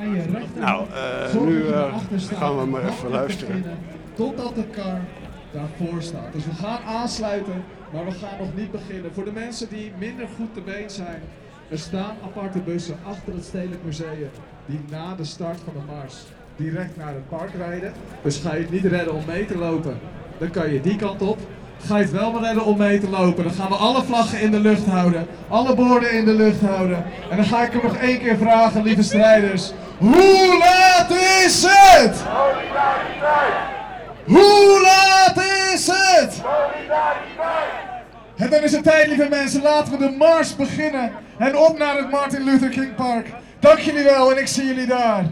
Nou, nu gaan we maar even luisteren. Totdat de kar daarvoor staat. Dus we gaan aansluiten, maar we gaan nog niet beginnen. Voor de mensen die minder goed te been zijn, er staan aparte bussen achter het Stedelijk Museum die na de start van de mars direct naar het park rijden. Dus ga je het niet redden om mee te lopen, dan kan je die kant op. Ga je het wel maar redden om mee te lopen, dan gaan we alle vlaggen in de lucht houden, alle borden in de lucht houden. En dan ga ik hem nog één keer vragen, lieve strijders. Hoe laat is het? Hoe laat is het? En dan is het tijd, lieve mensen, laten we de mars beginnen. En op naar het Martin Luther King Park. Dank jullie wel en ik zie jullie daar.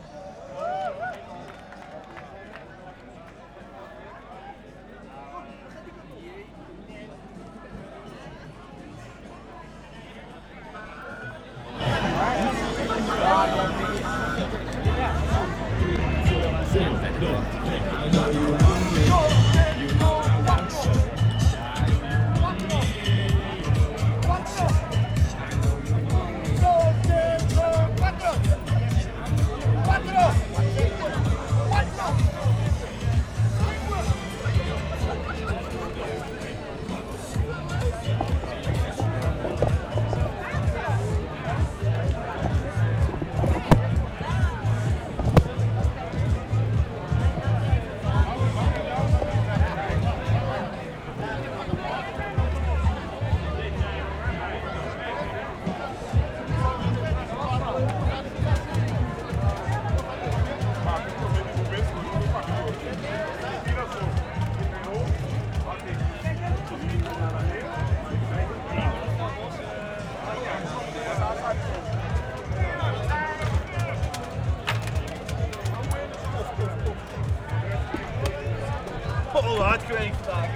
Oh, hard geweest vandaag.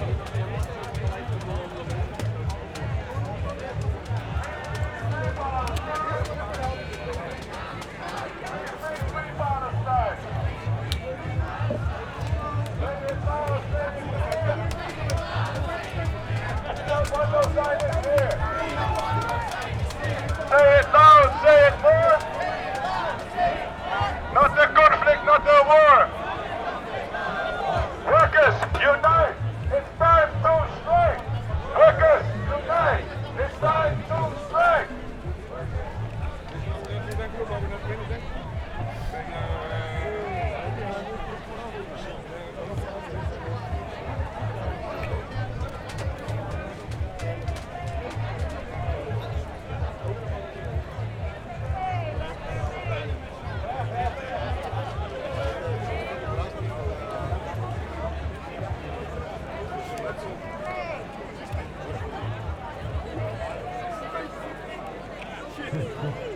Say it loud, say it more. Not a conflict, not a war. Workers, unite! It's time to strike! Workers, unite! It's time to strike! Shit.